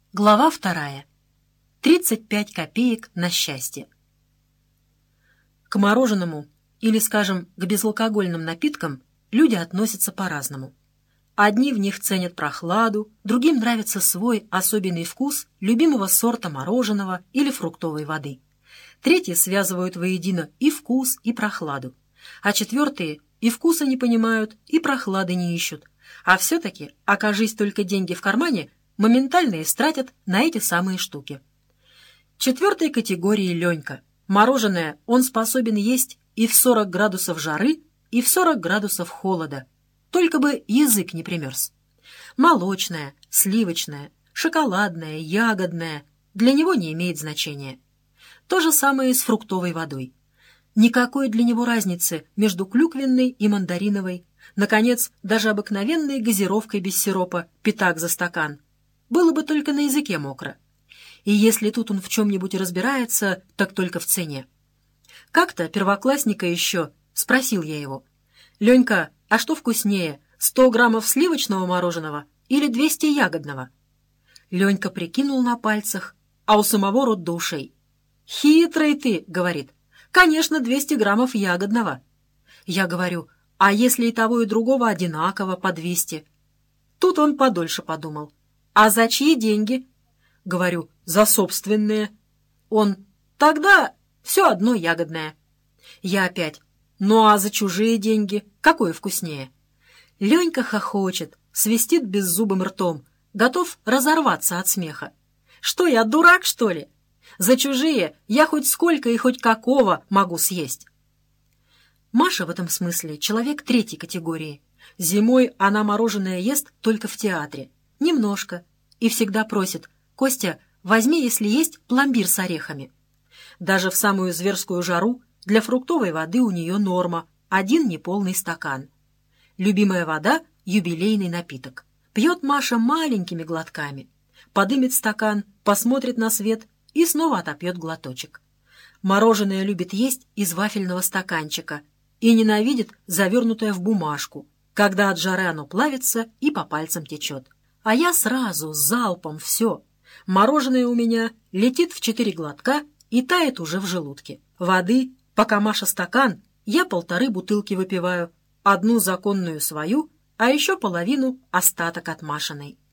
Глава 2. 35 копеек на счастье. К мороженому или, скажем, к безалкогольным напиткам люди относятся по-разному. Одни в них ценят прохладу, другим нравится свой особенный вкус любимого сорта мороженого или фруктовой воды. Третьи связывают воедино и вкус, и прохладу. А четвертые и вкуса не понимают, и прохлады не ищут. А все-таки, окажись только деньги в кармане, моментально истратят на эти самые штуки. Четвертой категории Ленька. Мороженое он способен есть и в 40 градусов жары, и в 40 градусов холода. Только бы язык не примерз. Молочное, сливочное, шоколадное, ягодное для него не имеет значения. То же самое и с фруктовой водой. Никакой для него разницы между клюквенной и мандариновой, наконец, даже обыкновенной газировкой без сиропа, пятак за стакан. Было бы только на языке мокро. И если тут он в чем-нибудь разбирается, так только в цене. Как-то первоклассника еще спросил я его: «Ленька, а что вкуснее, 100 граммов сливочного мороженого или 200 ягодного?» Ленька прикинул на пальцах, а у самого рот до ушей. «Хитрый ты», — говорит, — «конечно, 200 граммов ягодного». Я говорю: «А если и того, и другого одинаково по 200?» Тут он подольше подумал. «А за чьи деньги?» Говорю: «За собственные». Он: «Тогда все одно ягодное». Я опять: «Ну а за чужие деньги какое вкуснее?» Ленька хохочет, свистит беззубым ртом, готов разорваться от смеха. «Что, я дурак, что ли? За чужие я хоть сколько и хоть какого могу съесть». Маша в этом смысле человек третьей категории. Зимой она мороженое ест только в театре. Немножко. И всегда просит: «Костя, возьми, если есть, пломбир с орехами». Даже в самую зверскую жару для фруктовой воды у нее норма — 1 неполный стакан. Любимая вода — юбилейный напиток. Пьет Маша маленькими глотками. Подымет стакан, посмотрит на свет и снова отопьет глоточек. Мороженое любит есть из вафельного стаканчика и ненавидит завернутое в бумажку, когда от жары оно плавится и по пальцам течет. А я сразу, залпом все. Мороженое у меня летит в 4 глотка и тает уже в желудке. Воды, пока Маша стакан, я 1,5 бутылки выпиваю, 1 законную свою, а еще половину остаток от Машиной.